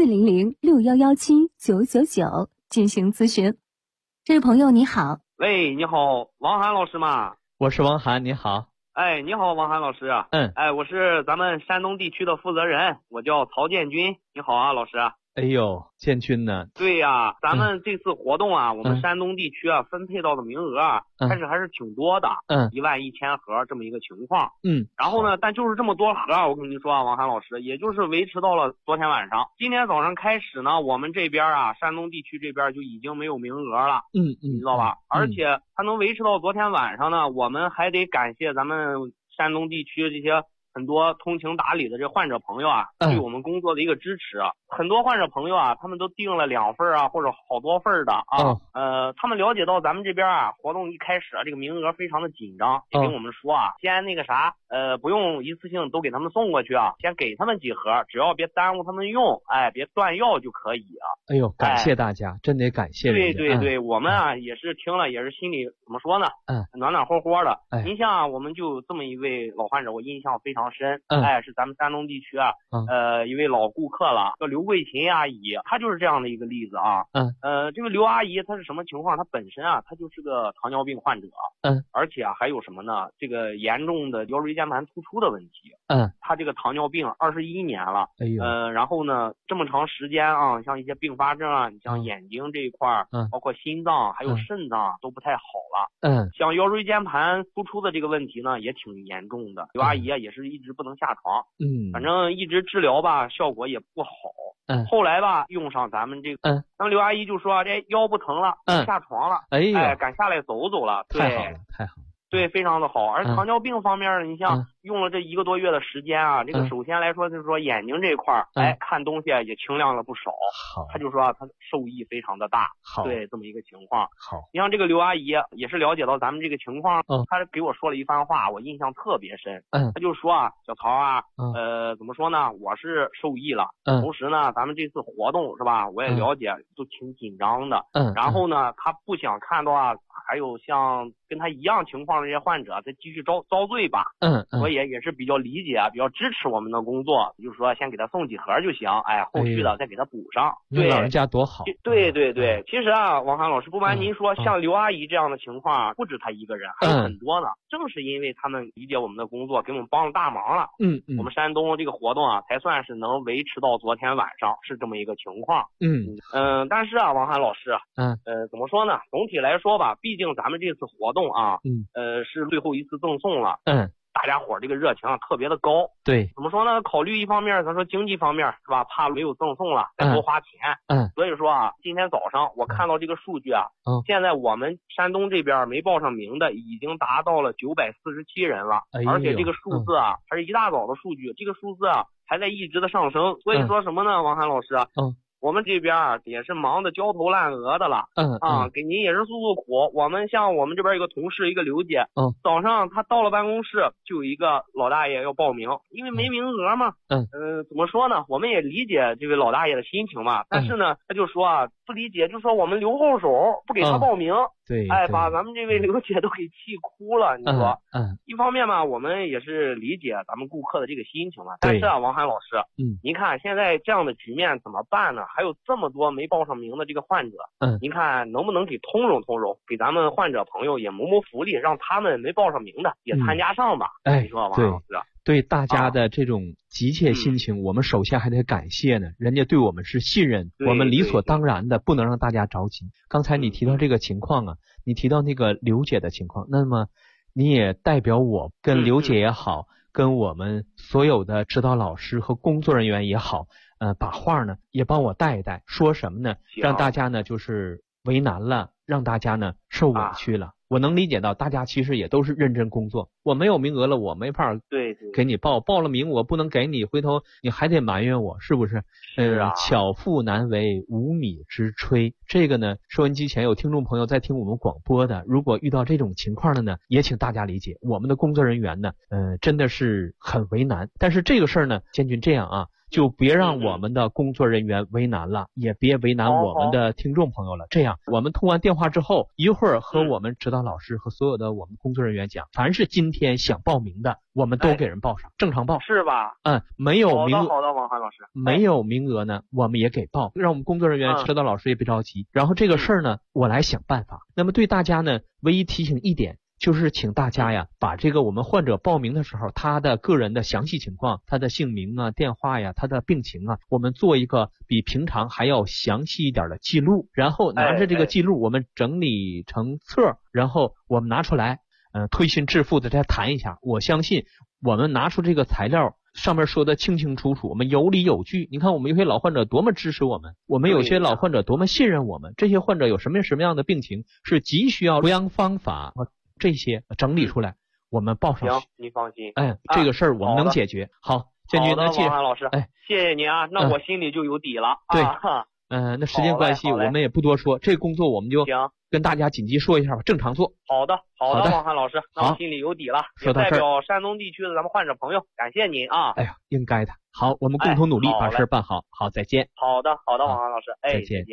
400-6117-999进行咨询。这位朋友你好。 喂，你好，王涵老师吗？ 我是王涵，你好。 你好，王涵老师。我是咱们山东地区的负责人，我叫曹建军。你好啊，老师。 哎呦，建军呢？ 对呀，咱们这次活动啊，我们山东地区啊分配到的名额啊，开始还是挺多的，11000盒这么一个情况。然后呢，但就是这么多盒，我跟您说啊，王涵老师，也就是维持到了昨天晚上。今天早上开始呢，我们这边啊，山东地区这边就已经没有名额了。你知道吧？而且它能维持到昨天晚上呢，我们还得感谢咱们山东地区这些很多通情达理的这患者朋友啊，对我们工作的一个支持啊。很多患者朋友啊，他们都订了2份啊，或者好多份的啊。他们了解到咱们这边啊，活动一开始啊，这个名额非常的紧张，也跟我们说啊，先那个啥，不用一次性都给他们送过去啊，先给他们几盒，只要别耽误他们用，别断药就可以啊。 哎呦，感谢大家，真得感谢人家。 对，我们啊也是听了，也是心里怎么说呢？暖暖和和的。您像我们就这么一位老患者，我印象非常深。是咱们山东地区啊，一位老顾客了，叫刘桂琴阿姨，她就是这样的一个例子啊。这个刘阿姨她是什么情况？她本身啊，她就是个糖尿病患者。而且啊，还有什么呢？这个严重的腰椎间盘突出的问题。她这个糖尿病21年了。然后呢，这么长时间啊，像一些并发症啊，你像眼睛这一块，包括心脏还有肾脏都不太好了。像腰椎间盘突出的这个问题呢，也挺严重的。刘阿姨啊，也是一直不能下床。反正一直治疗吧，效果也不好。后来吧，用上咱们这个，咱们刘阿姨就说这腰不疼了，下床了，敢下来走走了。 太好了，太好了。 对，非常的好。而糖尿病方面，你像用了这1个多月的时间啊，这个首先来说就是说眼睛这块看东西也清亮了不少。他就说他受益非常的大。对，这么一个情况。你像这个刘阿姨也是了解到咱们这个情况，他给我说了一番话，我印象特别深。他就说啊，小曹啊，怎么说呢？我是受益了。同时呢，咱们这次活动是吧？我也了解，都挺紧张的。然后呢，他不想看到啊，还有像跟他一样情况的这些患者再继续遭罪吧。所以也是比较理解，比较支持我们的工作，就是说先给他送几盒就行，后续的再给他补上。对， 老人家多好。 对，其实啊，王涵老师，不瞒您说，像刘阿姨这样的情况不止她一个人，还有很多呢。正是因为他们理解我们的工作，给我们帮了大忙了。我们山东这个活动啊，才算是能维持到昨天晚上，是这么一个情况。但是啊，王涵老师，怎么说呢？总体来说吧，毕竟咱们这次活动啊，是最后一次赠送了。 大家伙这个热情啊特别的高。 对， 怎么说呢？考虑一方面，咱说经济方面是吧？怕没有赠送了，再多花钱。所以说啊，今天早上我看到这个数据啊，现在我们山东这边没报上名的已经达到了947人了，而且这个数字啊，还是一大早的数据，这个数字啊还在一直的上升。所以说什么呢，王涵老师？我们这边啊也是忙得焦头烂额的了，给您也是诉苦。我们像我们这边一个同事，一个刘姐，早上她到了办公室，就有一个老大爷要报名，因为没名额嘛，怎么说呢？我们也理解这位老大爷的心情嘛，但是呢，他就说啊，不理解，就说我们留后手，不给他报名， 对， 把咱们这位刘姐都给气哭了。你说，一方面嘛，我们也是理解咱们顾客的这个心情嘛，但是啊，王涵老师，您看现在这样的局面怎么办呢？还有这么多没报上名的这个患者，您看能不能给通融通融，给咱们患者朋友也谋谋福利，让他们没报上名的也参加上吧？你说王老师？ 对大家的这种急切心情，我们首先还得感谢呢，人家对我们是信任，我们理所当然的不能让大家着急。刚才你提到这个情况啊，你提到那个刘姐的情况，那么你也代表我跟刘姐也好，跟我们所有的指导老师和工作人员也好，把话呢也帮我带一带，说什么呢？让大家呢就是为难了，让大家呢受委屈了。我能理解到大家其实也都是认真工作，我没有名额了，我没法给你报了名，我不能给你，回头你还得埋怨我，是不是？巧妇难为无米之炊。这个呢，收音机前有听众朋友在听我们广播的，如果遇到这种情况的呢，也请大家理解，我们的工作人员呢，真的是很为难。但是这个事儿呢，建军这样啊，就别让我们的工作人员为难了，也别为难我们的听众朋友了。这样，我们通完电话之后，一会儿和我们指导老师和所有的我们工作人员讲，凡是今天想报名的，我们都给人报上，正常报， 是吧？ 没有名额， 好的，王涵老师， 没有名额呢，我们也给报，让我们工作人员、指导老师也别着急。然后这个事儿呢，我来想办法。那么对大家呢，唯一提醒一点，就是请大家呀，把这个我们患者报名的时候，他的个人的详细情况，他的姓名啊、电话呀、他的病情啊，我们做一个比平常还要详细一点的记录，然后拿着这个记录，我们整理成册，然后我们拿出来，推心置腹的再谈一下。我相信我们拿出这个材料，上面说的清清楚楚，我们有理有据。你看我们有些老患者多么支持我们，我们有些老患者多么信任我们，这些患者有什么样的病情，是急需要服养方法，这些整理出来，我们报上去。 行，您放心。 这个事儿我们能解决。好，建军，那王涵老师，谢谢您啊，那我心里就有底了。 对，那时间关系，我们也不多说，这个工作我们就跟大家紧急说一下吧，正常做。 好的，王涵老师，那我心里有底了。也代表山东地区的咱们患者朋友，感谢您啊。 哎呀，应该的。好，我们共同努力把事办好。好，再见。 好的，王涵老师， 再见。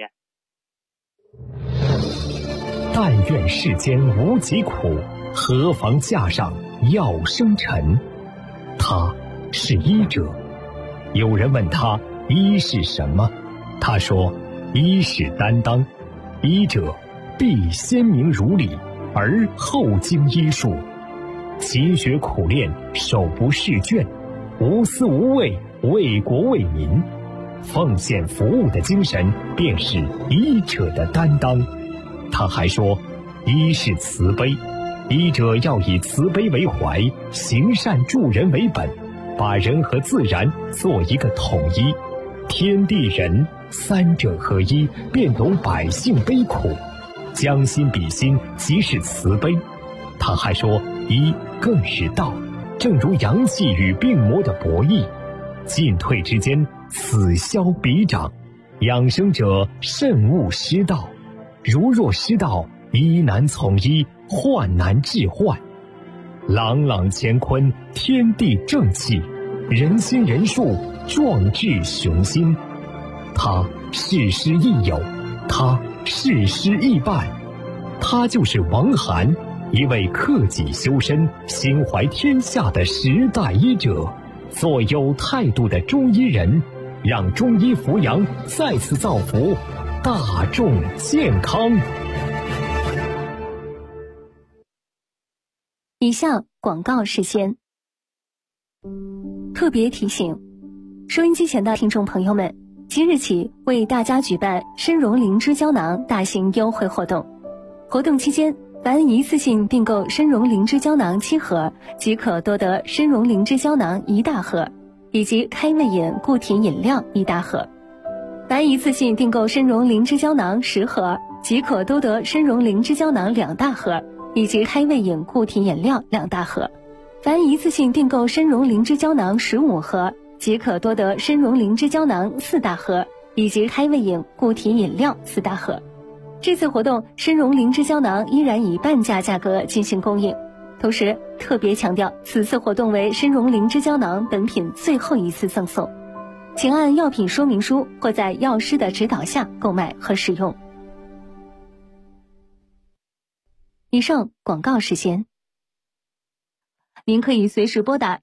但愿世间无疾苦，何妨架上药生尘。他是医者。有人问他医是什么，他说医是担当，医者必先明如理，而后经医术，勤学苦练，手不释卷，无私无畏，为国为民，奉献服务的精神便是医者的担当。他还说医是慈悲，医者要以慈悲为怀，行善助人为本，把人和自然做一个统一，天地人三者合一，便懂百姓悲苦，将心比心，即是慈悲。他还说医更是道，正如阳气与病魔的博弈，进退之间，此消彼长，养生者慎勿失道，如若失道，医难从医，患难治患。朗朗乾坤，天地正气，人心人术，壮志雄心。他事师亦友，他事师亦伴，他就是王涵，一位克己修身、心怀天下的时代医者，做有态度的中医人，让中医扶阳再次造福大众健康。 以下广告事先特别提醒，收音机前的听众朋友们，即日起为大家举办参茸灵芝胶囊大型优惠活动，活动期间凡一次性订购参茸灵芝胶囊7盒，即可多得参茸灵芝胶囊1大盒，以及开胃饮固体饮料1大盒。凡一次性订购参茸灵芝胶囊10盒，即可多得参茸灵芝胶囊2大盒，以及开胃饮固体饮料2大盒。凡一次性订购参茸灵芝胶囊15盒，即可多得参茸灵芝胶囊4大盒，以及开胃饮固体饮料4大盒。这次活动，参茸灵芝胶囊依然以半价价格进行供应，同时特别强调，此次活动为参茸灵芝胶囊本品最后一次赠送，请按药品说明书或在药师的指导下购买和使用。以上广告时间。您可以随时拨打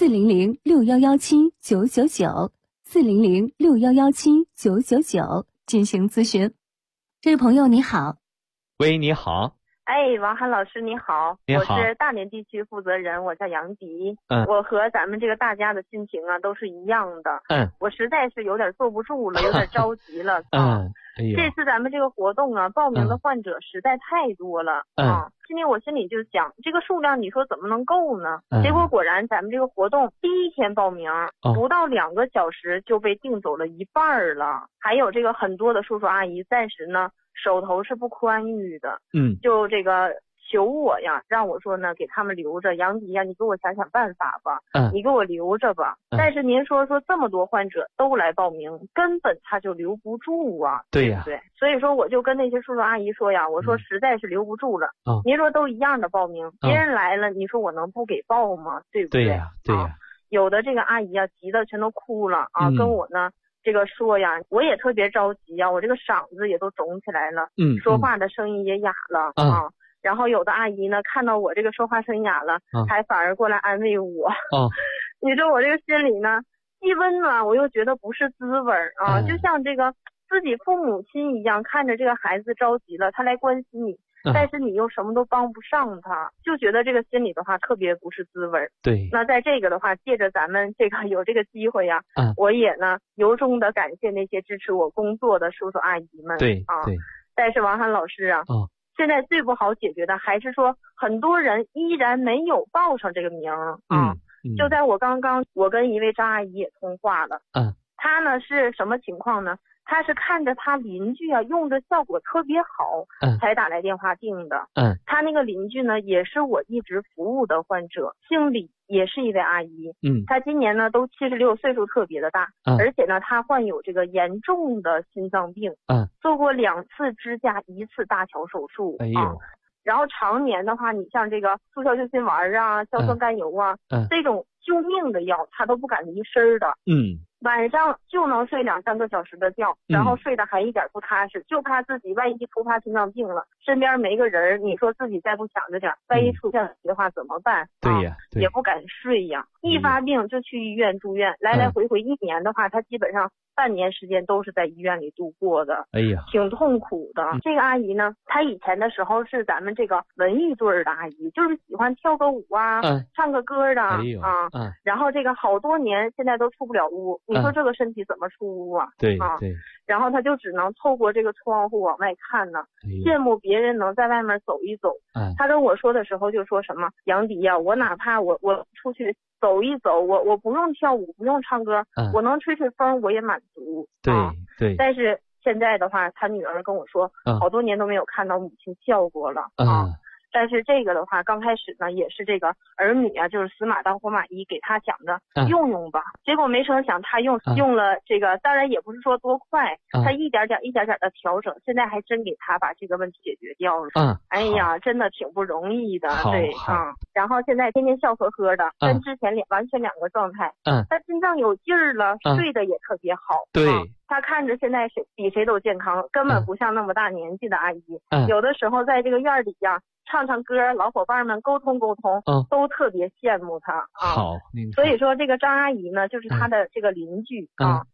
400-6117-999，400-6117-999进行咨询。这位朋友你好。 喂，你好。 王涵老师你好。你好，我是大连地区负责人，我叫杨迪。我和咱们这个大家的心情啊都是一样的。我实在是有点坐不住了，有点着急了。这次咱们这个活动啊，报名的患者实在太多了。今天我心里就想，这个数量你说怎么能够呢？结果果然咱们这个活动第一天报名，不到2个小时就被订走了一半了。还有这个很多的叔叔阿姨暂时呢手头是不宽裕的，就这个求我呀，让我说呢给他们留着。杨迪呀，你给我想想办法吧，你给我留着吧。但是您说这么多患者都来报名，根本他就留不住啊。 对呀， 对，所以说我就跟那些叔叔阿姨说呀，我说实在是留不住了。您说都一样的报名，别人来了，你说我能不给报吗？对不对？ 对呀，对呀。 有的这个阿姨啊，急得全都哭了啊，跟我呢这个说呀，我也特别着急呀，我这个嗓子也都肿起来了，说话的声音也哑了啊。然后有的阿姨呢，看到我这个说话声音哑了，还反而过来安慰我。你说我这个心里呢，既温暖，我又觉得不是滋味啊，就像这个自己父母亲一样，看着这个孩子着急了，他来关心你。但是你又什么都帮不上他，就觉得这个心里的话特别不是滋味。 对， 那在这个的话，借着咱们这个有这个机会呀，我也呢由衷的感谢那些支持我工作的叔叔阿姨们。 对， 但是王涵老师啊，现在最不好解决的还是说很多人依然没有报上这个名啊。就在我刚刚，我跟一位张阿姨也通话了。她呢是什么情况呢？他是看着他邻居啊用的效果特别好，才打来电话订的。他那个邻居呢也是我一直服务的患者，姓李，也是一位阿姨。他今年呢都76，岁数特别的大，而且呢他患有这个严重的心脏病，做过2次支架1次搭桥手术。然后常年的话，你像这个速效救心丸啊、硝酸甘油啊，这种救命的药他都不敢离身的。晚上就能睡2-3个小时的觉，然后睡得还一点不踏实，就怕自己万一突发心脏病了，身边没个人，你说自己再不想着点，万一出现的话怎么办？ 对呀， 也不敢睡呀。一发病就去医院住院，来来回回1年的话，他基本上半年时间都是在医院里度过的。挺痛苦的。这个阿姨呢，她以前的时候是咱们这个文艺队的阿姨，就是喜欢跳个舞啊，唱个歌的然后这个好多年现在都出不了屋，你说这个身体怎么出屋啊？ 对。 然后他就只能透过这个窗户往外看呢，羡慕别人能在外面走一走。他跟我说的时候就说什么，杨迪呀，我哪怕我出去走一走，我不用跳舞，不用唱歌，我能吹吹风我也满足。 对。 但是现在的话，他女儿跟我说，好多年都没有看到母亲笑过了但是这个的话，刚开始呢也是这个儿女啊，就是死马当活马医，给他讲的用用吧。结果没成想他用了这个，当然也不是说多快，他一点点的调整，现在还真给他把这个问题解决掉了。哎呀，真的挺不容易的。对然后现在天天笑呵呵的，跟之前完全2个状态。他心脏有劲儿了，睡得也特别好。 对。 他看着现在比谁都健康，根本不像那么大年纪的阿姨。有的时候在这个院里呀，唱唱歌，老伙伴们沟通沟通，都特别羡慕他。 好， 所以说这个张阿姨呢，就是他的这个邻居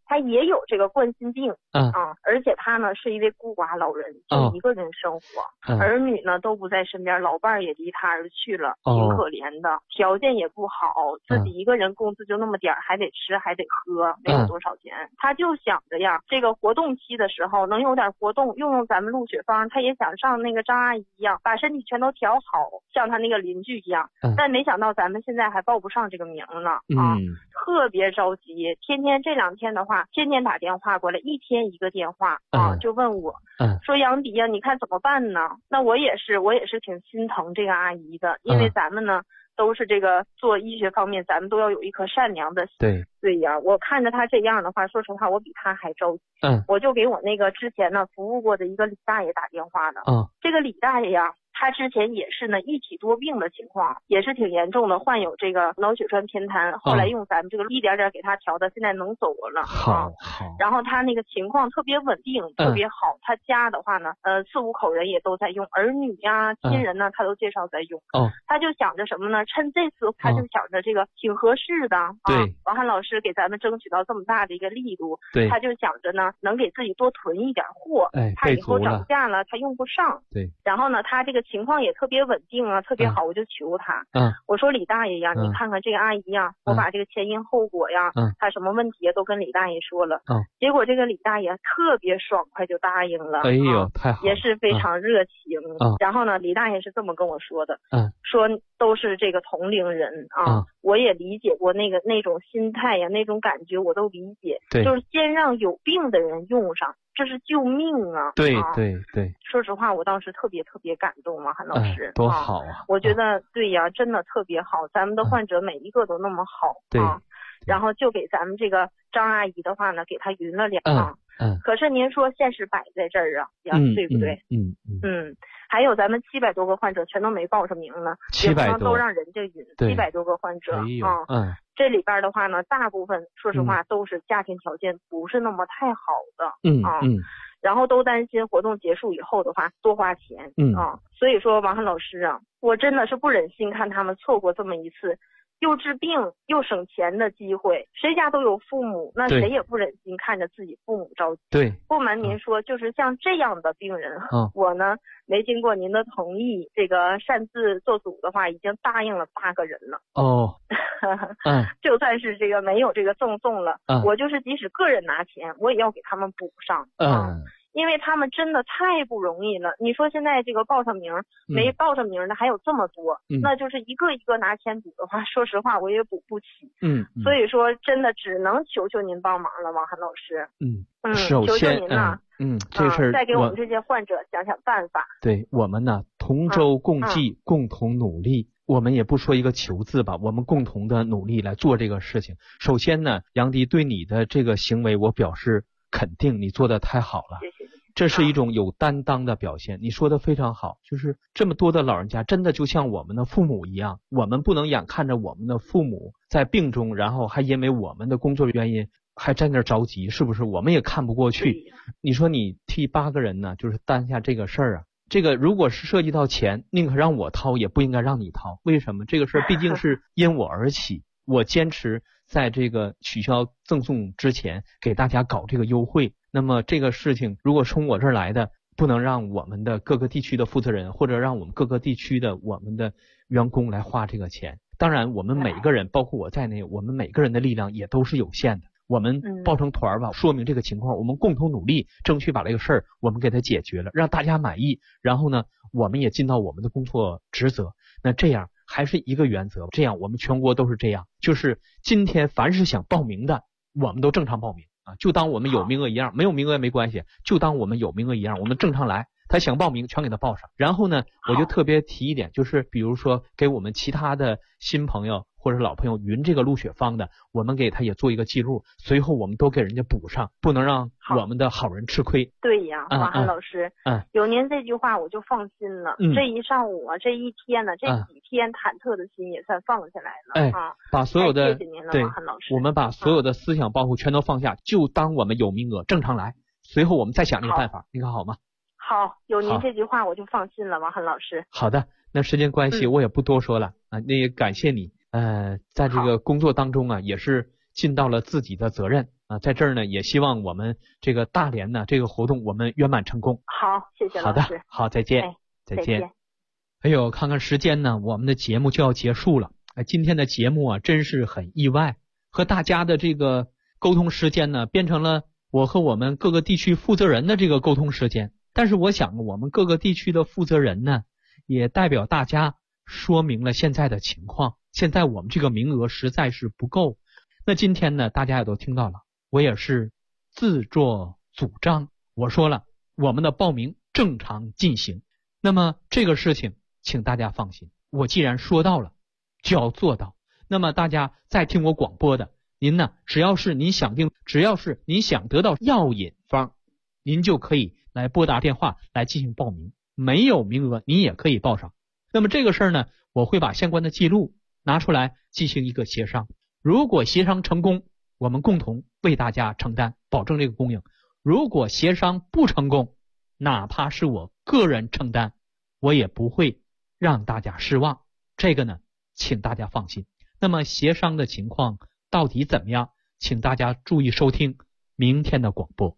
他也有这个冠心病而且他呢是一位孤寡老人，就一个人生活，儿女呢都不在身边，老伴儿也离他而去了，挺可怜的，条件也不好，自己一个人工资就那么点儿，还得吃还得喝，没有多少钱。他就想着呀，这个活动期的时候能有点活动，用咱们鹿雪芳，他也想上那个张阿姨一样，把身体全都调好，像他那个邻居一样。但没想到咱们现在还报不上这个名呢特别着急，天天这2天的话，天天打电话过来，一天一个电话就问我说杨迪呀，你看怎么办呢？那我也是挺心疼这个阿姨的，因为咱们呢都是这个做医学方面，咱们都要有一颗善良的心。对呀，我看着他这样的话，说实话我比他还着急。我就给我那个之前呢服务过的一个李大爷打电话呢。这个李大爷呀，他之前也是呢一体多病的情况，也是挺严重的，患有这个脑血栓偏瘫，后来用咱们这个一点点给他调的，现在能走了。好。然后他那个情况特别稳定，特别好。他家的话呢，4、5口人也都在用，儿女呀、亲人呢，他都介绍在用。他就想着什么呢？趁这次他就想着这个挺合适的王涵老师给咱们争取到这么大的一个力度，他就想着呢能给自己多囤一点货，他以后涨价了他用不上。然后呢他这个情况也特别稳定啊，特别好，我就求他我说李大爷呀，你看看这个阿姨呀，我把这个前因后果呀他什么问题都跟李大爷说了结果这个李大爷特别爽快就答应了。 哎呦，太好了， 也是非常热情然后呢李大爷是这么跟我说的说都是这个同龄人我也理解过那种心态呀，那种感觉我都理解，就是先让有病的人用上，这是救命啊。对。说实话我当时特别感动啊，韩老师多好啊我觉得对呀，真的特别好，咱们的患者每一个都那么好然后就给咱们这个张阿姨的话呢给她匀了2趟可是您说现实摆在这儿对不对还有咱们700多个患者全都没报上名呢，也不能都让人家匀，700多个患者这里边的话呢大部分说实话都是家庭条件不是那么太好的然后都担心活动结束以后的话多花钱所以说王涵老师我真的是不忍心看他们错过这么一次又治病又省钱的机会，谁家都有父母，那谁也不忍心看着自己父母着急。不瞒您说，就是像这样的病人我呢没经过您的同意，这个擅自做主的话已经答应了8个人了就算是这个没有这个赠送了我就是即使个人拿钱我也要给他们补上因为他们真的太不容易了。你说现在这个报上名没报上名的还有这么多那就是一个一个拿钱补的话，说实话我也补不起所以说真的只能求求您帮忙了，王涵老师求求您了这事儿再给我们这些患者想想办法。 对，我们呢同舟共济共同努力我们也不说一个求字吧，我们共同的努力来做这个事情。首先呢杨迪对你的这个行为我表示肯定，你做的太好了， 谢谢。 这是一种有担当的表现你说的非常好，就是这么多的老人家真的就像我们的父母一样，我们不能眼看着我们的父母在病中，然后还因为我们的工作原因还在那着急，是不是我们也看不过去你说你替8个人呢就是担下这个事儿这个如果是涉及到钱宁可让我掏也不应该让你掏，为什么？这个事儿毕竟是因我而起我坚持在这个取消赠送之前给大家搞这个优惠，那么这个事情如果从我这儿来的不能让我们的各个地区的负责人或者让我们各个地区的我们的员工来花这个钱，当然我们每个人包括我在内我们每个人的力量也都是有限的，我们抱成团吧说明这个情况，我们共同努力争取把这个事儿我们给它解决了，让大家满意，然后呢我们也尽到我们的工作职责。那这样还是一个原则，这样我们全国都是这样，就是今天凡是想报名的我们都正常报名就当我们有名额一样，没有名额也没关系，就当我们有名额一样，我们正常来，他想报名全给他报上。然后呢我就特别提一点，就是比如说给我们其他的新朋友或者老朋友匀这个鹿雪芳的，我们给他也做一个记录，随后我们都给人家补上，不能让我们的好人吃亏。 对呀王涵老师有您这句话我就放心了这一上午这一天呢这几天忐忑的心也算放下来了把所有的谢谢您了王涵老师， 我们把所有的思想包袱全都放下，就当我们有名额正常来，随后我们再想这个办法，你看好吗？ 好，有您这句话我就放心了王涵老师。 好的，那时间关系我也不多说了那也感谢你在这个工作当中也是尽到了自己的责任在这儿呢，也希望我们这个大连呢这个活动我们圆满成功。 好，谢谢老师。 好的，好，再见， 再见。 哎呦，看看时间呢，我们的节目就要结束了。今天的节目啊，真是很意外，和大家的这个沟通时间呢，变成了我和我们各个地区负责人的这个沟通时间。但是我想，我们各个地区的负责人呢，也代表大家说明了现在的情况。现在我们这个名额实在是不够。那今天呢，大家也都听到了，我也是自作主张，我说了，我们的报名正常进行。那么这个事情，请大家放心，我既然说到了，就要做到。那么大家在听我广播的，您呢，只要是您想得到药引方，您就可以来拨打电话来进行报名，没有名额您也可以报上。那么这个事儿呢，我会把相关的记录拿出来进行一个协商，如果协商成功，我们共同为大家承担，保证这个供应。如果协商不成功，哪怕是我个人承担，我也不会让大家失望，这个呢，请大家放心。那么协商的情况到底怎么样，请大家注意收听明天的广播。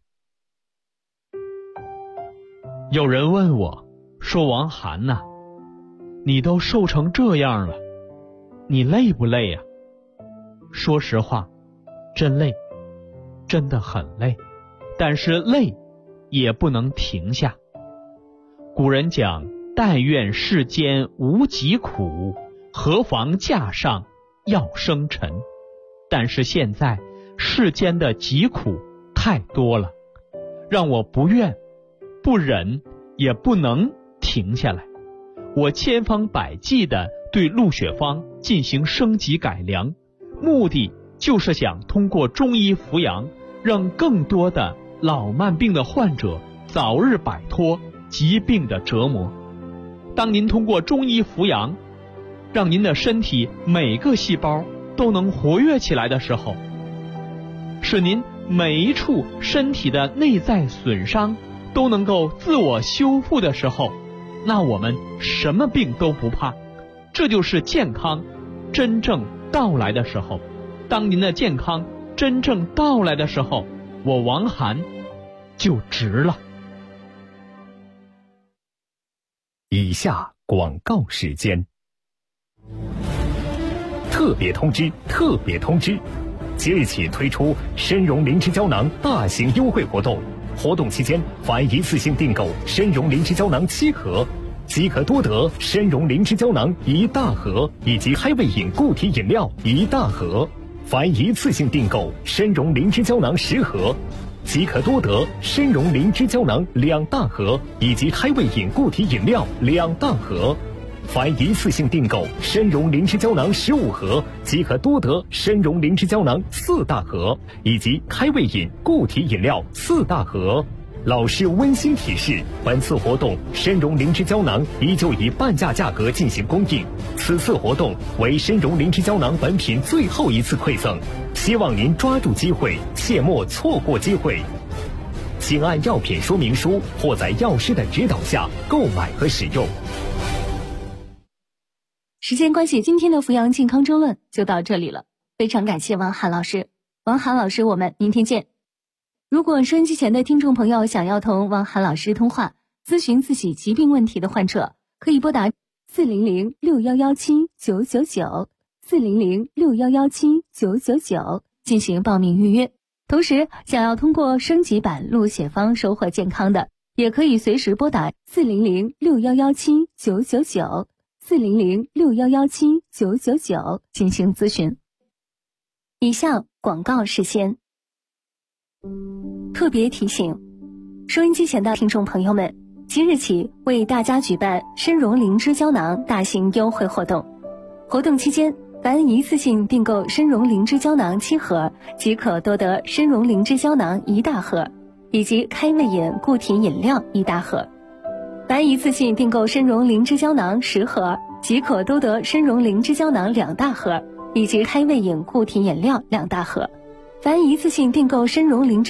有人问我说，王涵呐，你都瘦成这样了，你累不累啊？说实话，真累，真的很累，但是累也不能停下。古人讲，但愿世间无疾苦，何妨架上要生尘。但是现在世间的疾苦太多了，让我不愿不忍也不能停下来。我千方百计地对鹿血芳进行升级改良，目的就是想通过中医扶阳，让更多的老慢病的患者早日摆脱疾病的折磨。当您通过中医扶阳，让您的身体每个细胞都能活跃起来的时候，使您每一处身体的内在损伤都能够自我修复的时候，那我们什么病都不怕。这就是健康真正到来的时候。当您的健康真正到来的时候，我王涵就值了。 以下广告时间。特别通知，特别通知！即日起推出参茸灵芝胶囊大型优惠活动，活动期间凡一次性订购参茸灵芝胶囊7盒，即可多得参茸灵芝胶囊1大盒以及开胃饮固体饮料1大盒；凡一次性订购参茸灵芝胶囊10盒，即可多得参茸灵芝胶囊2大盒以及开胃饮固体饮料2大盒；凡一次性订购参茸灵芝胶囊15盒，即可多得参茸灵芝胶囊4大盒以及开胃饮固体饮料4大盒。老师温馨提示，本次活动参茸灵芝胶囊依旧以半价价格进行供应，此次活动为参茸灵芝胶囊本品最后一次馈赠，希望您抓住机会，切莫错过机会。请按药品说明书或在药师的指导下购买和使用。 时间关系，今天的扶阳健康争论就到这里了，非常感谢王涵老师。王涵老师，我们明天见。如果收音机前的听众朋友想要同王涵老师通话，咨询自己疾病问题的患者，可以拨打400-6117-999 400-6117-999进行报名预约。同时，想要通过升级版鹿血芳收获健康的，也可以随时拨打400-6117-999 400-6117-999进行咨询。以下广告事先特别提醒，收音机前的听众朋友们，即日起为大家举办参茸灵芝胶囊大型优惠活动。活动期间，凡一次性订购参茸灵芝胶囊7盒，即可多得参茸灵芝胶囊1大盒以及开胃饮固体饮料1大盒；凡一次性订购参茸灵芝胶囊10盒，即可多得参茸灵芝胶囊2大盒以及开胃饮固体饮料2大盒；凡一次性订购参茸灵芝